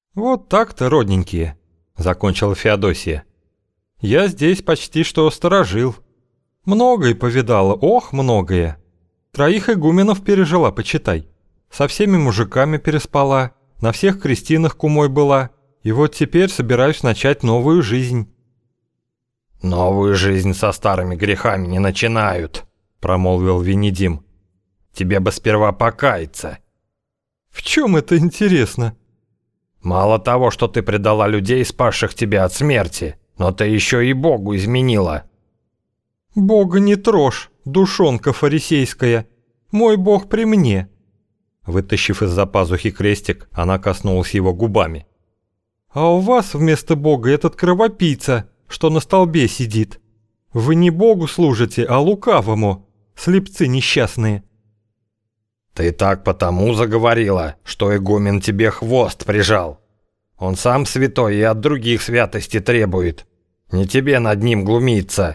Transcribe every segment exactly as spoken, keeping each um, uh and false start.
«Вот так-то, родненькие», — закончила Феодосия. «Я здесь почти что сторожил. Многое повидала, ох, многое. Троих игуменов пережила, почитай. Со всеми мужиками переспала, на всех крестинах кумой была, и вот теперь собираюсь начать новую жизнь». «Новую жизнь со старыми грехами не начинают», — промолвил Венедим. «Тебе бы сперва покаяться». «В чем это интересно?» «Мало того, что ты предала людей, спасших тебя от смерти, но ты еще и Богу изменила». «Бога не трожь, душонка фарисейская. Мой Бог при мне». Вытащив из-за пазухи крестик, она коснулась его губами. «А у вас вместо Бога этот кровопийца, что на столбе сидит. Вы не Богу служите, а лукавому, слепцы несчастные». «Ты так потому заговорила, что игумен тебе хвост прижал. Он сам святой и от других святости требует. Не тебе над ним глумиться».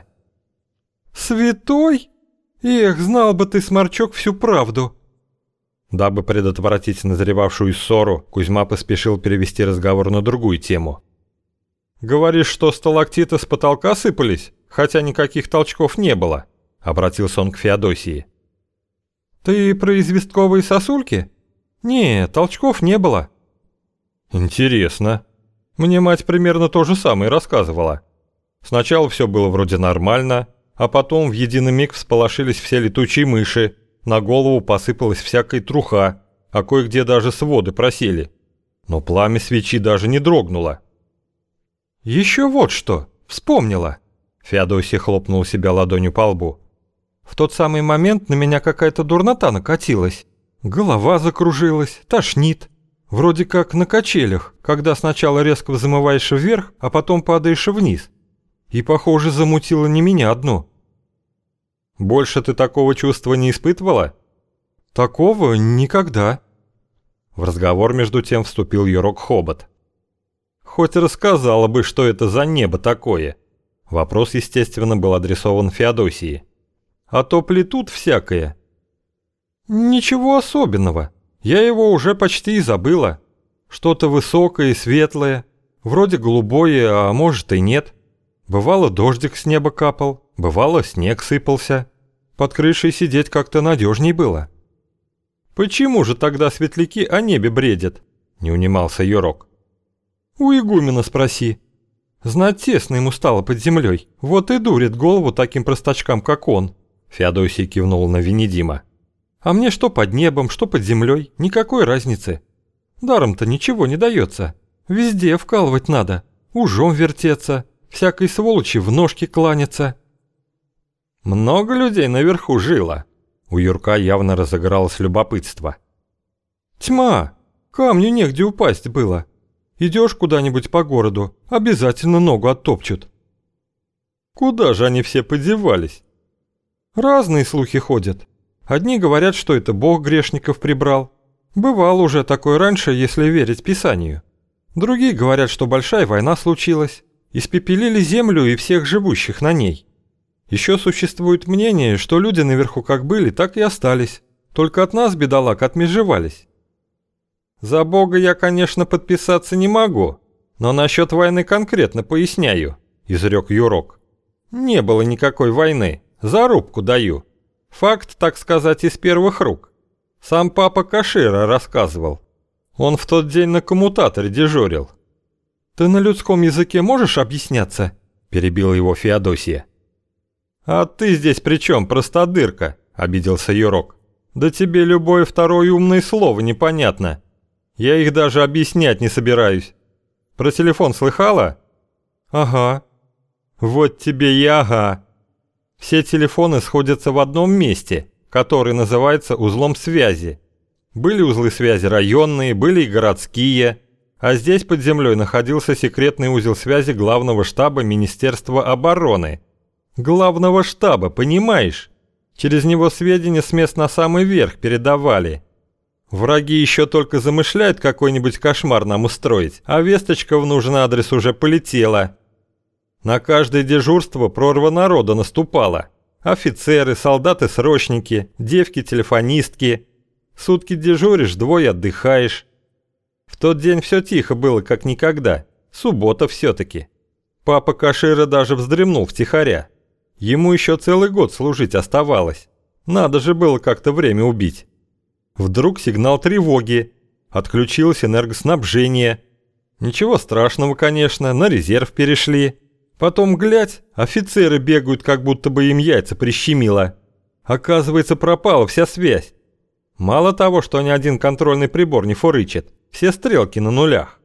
«Святой? Эх, знал бы ты, Сморчок, всю правду». Дабы предотвратить назревавшую ссору, Кузьма поспешил перевести разговор на другую тему. «Говоришь, что сталактиты с потолка сыпались, хотя никаких толчков не было?» — обратился он к Феодосии. «Ты про известковые сосульки? Не, толчков не было». «Интересно. Мне мать примерно то же самое рассказывала. Сначала все было вроде нормально, а потом в единый миг всполошились все летучие мыши, на голову посыпалась всякая труха, а кое-где даже своды просели. Но пламя свечи даже не дрогнуло». «Еще вот что, вспомнила!» Феодосия хлопнула себя ладонью по лбу. «В тот самый момент на меня какая-то дурнота накатилась. Голова закружилась, тошнит. Вроде как на качелях, когда сначала резко взмываешь вверх, а потом падаешь вниз. И, похоже, замутило не меня одну». «Больше ты такого чувства не испытывала?» «Такого никогда». В разговор между тем вступил Юрок Хобот. «Хоть рассказала бы, что это за небо такое». Вопрос, естественно, был адресован Феодосии. «А то плетут всякое». «Ничего особенного. Я его уже почти и забыла. Что-то высокое и светлое, вроде голубое, а может и нет. Бывало, дождик с неба капал, бывало, снег сыпался. Под крышей сидеть как-то надежней было». «Почему же тогда светляки о небе бредят?» — не унимался Юрок. «У игумена спроси. Знать тесно ему стало под землей, вот и дурит голову таким простачкам, как он». Феодосия кивнул на Венедима. «А мне что под небом, что под землей, никакой разницы. Даром-то ничего не дается. Везде вкалывать надо, ужом вертеться, всякой сволочи в ножки кланяться». «Много людей наверху жило?» У Юрка явно разыгралось любопытство. «Тьма! Камню негде упасть было. Идешь куда-нибудь по городу, обязательно ногу оттопчут». «Куда же они все подевались?» «Разные слухи ходят. Одни говорят, что это Бог грешников прибрал. Бывало уже такое раньше, если верить Писанию. Другие говорят, что большая война случилась. Испепелили землю и всех живущих на ней. Еще существует мнение, что люди наверху как были, так и остались. Только от нас, бедолаг, отмежевались». «За Бога я, конечно, подписаться не могу, но насчет войны конкретно поясняю», — изрек Юрок. «Не было никакой войны, зарубку даю. Факт, так сказать, из первых рук. Сам папа Кашира рассказывал. Он в тот день на коммутаторе дежурил». «Ты на людском языке можешь объясняться?» — перебила его Феодосия. «А ты здесь при чем, простодырка?» — обиделся Юрок. «Да тебе любое второе умное слово непонятно. Я их даже объяснять не собираюсь. Про телефон слыхала?» «Ага». «Вот тебе и ага. Все телефоны сходятся в одном месте, который называется узлом связи. Были узлы связи районные, были и городские, а здесь под землей находился секретный узел связи главного штаба Министерства обороны. Главного штаба, понимаешь? Через него сведения с мест на самый верх передавали. Враги еще только замышляют какой-нибудь кошмар нам устроить, а весточка в нужный адрес уже полетела. На каждое дежурство прорва народа наступала. Офицеры, солдаты-срочники, девки-телефонистки. Сутки дежуришь, двое отдыхаешь. В тот день все тихо было, как никогда. Суббота все-таки. Папа Кашира даже вздремнул втихаря. Ему еще целый год служить оставалось. Надо же было как-то время убить. Вдруг сигнал тревоги. Отключилось энергоснабжение. Ничего страшного, конечно, на резерв перешли. Потом, глядь, офицеры бегают, как будто бы им яйца прищемило. Оказывается, пропала вся связь. Мало того, что ни один контрольный прибор не фурычит, все стрелки на нулях.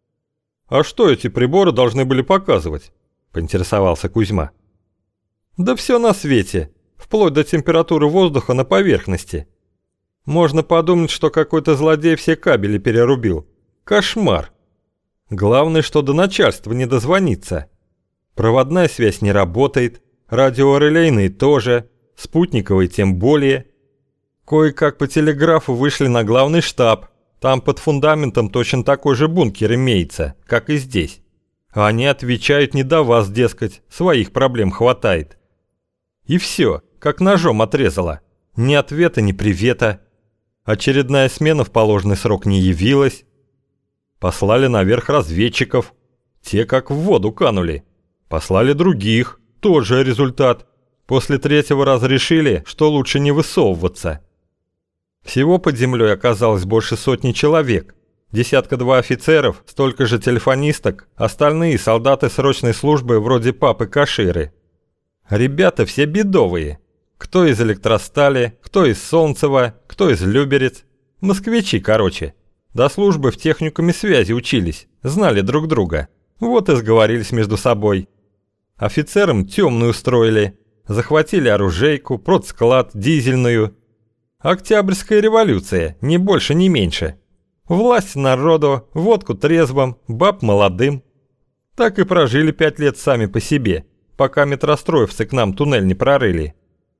«А что эти приборы должны были показывать?» – поинтересовался Кузьма. «Да все на свете, вплоть до температуры воздуха на поверхности. Можно подумать, что какой-то злодей все кабели перерубил. Кошмар. Главное, что до начальства не дозвониться. Проводная связь не работает, радиорелейные тоже, спутниковые тем более. Кое-как по телеграфу вышли на главный штаб. Там под фундаментом точно такой же бункер имеется, как и здесь. А они отвечают не до вас, дескать, своих проблем хватает. И все, как ножом отрезало. Ни ответа, ни привета. Очередная смена в положенный срок не явилась. Послали наверх разведчиков. Те как в воду канули. Послали других. Тот же результат. После третьего раза решили, что лучше не высовываться. Всего под землей оказалось больше сотни человек. Десятка-два офицеров, столько же телефонисток, остальные солдаты срочной службы вроде папы Каширы. Ребята все бедовые. Кто из Электростали, кто из Солнцева, кто из Люберец. Москвичи, короче. До службы в техникуме связи учились, знали друг друга. Вот и сговорились между собой. Офицерам темную устроили. Захватили оружейку, продсклад, дизельную. Октябрьская революция, ни больше, ни меньше. Власть народу, водку трезвым, баб молодым. Так и прожили пять лет сами по себе, пока метростроевцы к нам туннель не прорыли.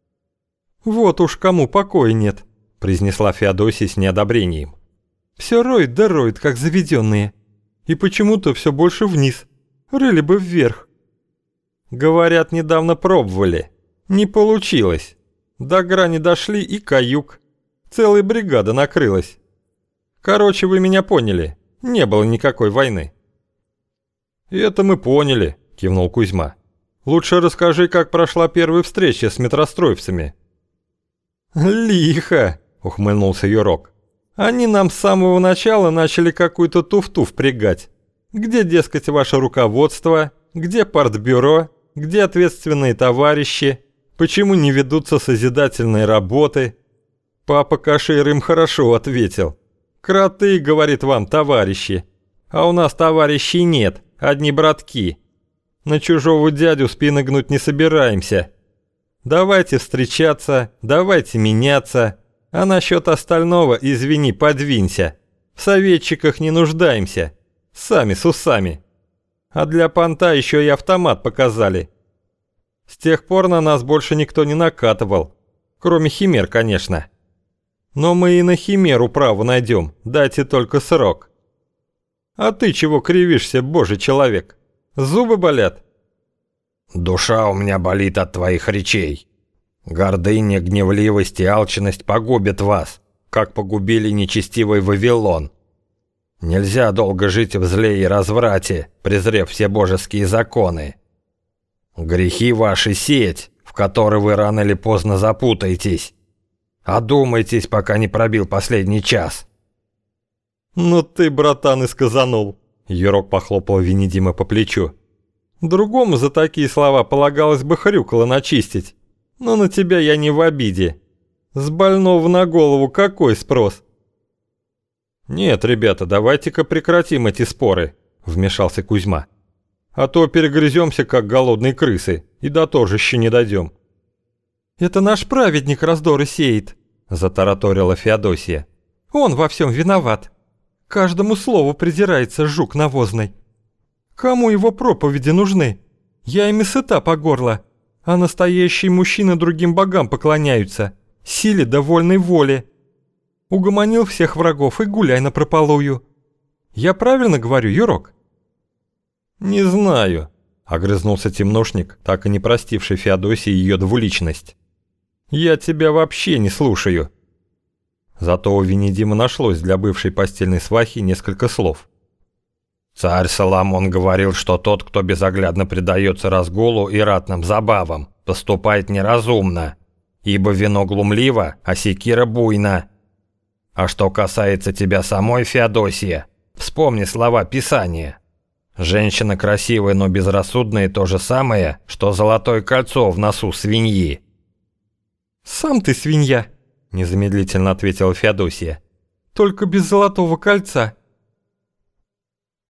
«Вот уж кому покоя нет», – произнесла Феодосия с неодобрением. «Все роет да роет, как заведенные. И почему-то все больше вниз. Рыли бы вверх». «Говорят, недавно пробовали. Не получилось. До грани дошли и каюк. Целая бригада накрылась. Короче, вы меня поняли. Не было никакой войны». «Это мы поняли», – кивнул Кузьма. «Лучше расскажи, как прошла первая встреча с метростроевцами». «Лихо», – ухмыльнулся Юрок. «Они нам с самого начала начали какую-то туфту впрягать. Где, дескать, ваше руководство? Где партбюро? Где ответственные товарищи? Почему не ведутся созидательные работы?» Папа Кашир им хорошо ответил. «Кроты, — говорит, — вам товарищи. А у нас товарищей нет, одни братки. На чужого дядю спины гнуть не собираемся. Давайте встречаться, давайте меняться. А насчет остального, извини, подвинься. В советчиках не нуждаемся. Сами с усами. А для понта еще и автомат показали. С тех пор на нас больше никто не накатывал. Кроме химер, конечно. Но мы и на химеру право найдем, дайте только срок. А ты чего кривишься, божий человек? Зубы болят?» «Душа у меня болит от твоих речей. Гордыня, гневливость и алчность погубят вас, как погубили нечестивый Вавилон. Нельзя долго жить в зле и разврате, презрев все божеские законы. Грехи ваши сеть, в которой вы рано или поздно запутаетесь. Одумайтесь, пока не пробил последний час». «Ну ты, братан, и сказанул», — Юрок похлопал Венедима по плечу. «Другому за такие слова полагалось бы хрюкало начистить. Но на тебя я не в обиде. С больного на голову какой спрос?» «Нет, ребята, давайте-ка прекратим эти споры», — вмешался Кузьма. «А то перегрыземся, как голодные крысы, и до торжища не дойдем». «Это наш праведник раздоры сеет», — затараторила Феодосия. «Он во всем виноват. Каждому слову придирается жук навозный. Кому его проповеди нужны? Я ими сыта по горло, а настоящие мужчины другим богам поклоняются, силе да вольной воле. Угомонил всех врагов и гуляй напропалую. Я правильно говорю, Юрок?» «Не знаю», — огрызнулся темношник, так и не простивший Феодосии ее двуличность. «Я тебя вообще не слушаю». Зато у Венедима нашлось для бывшей постельной свахи несколько слов. Царь Соломон говорил, что тот, кто безоглядно предается разгулу и ратным забавам, поступает неразумно, ибо вино глумливо, а секира буйна. А что касается тебя самой, Феодосия, вспомни слова Писания. Женщина красивая, но безрассудная то же самое, что золотое кольцо в носу свиньи. «Сам ты свинья», — незамедлительно ответила Феодосия. «Только без золотого кольца.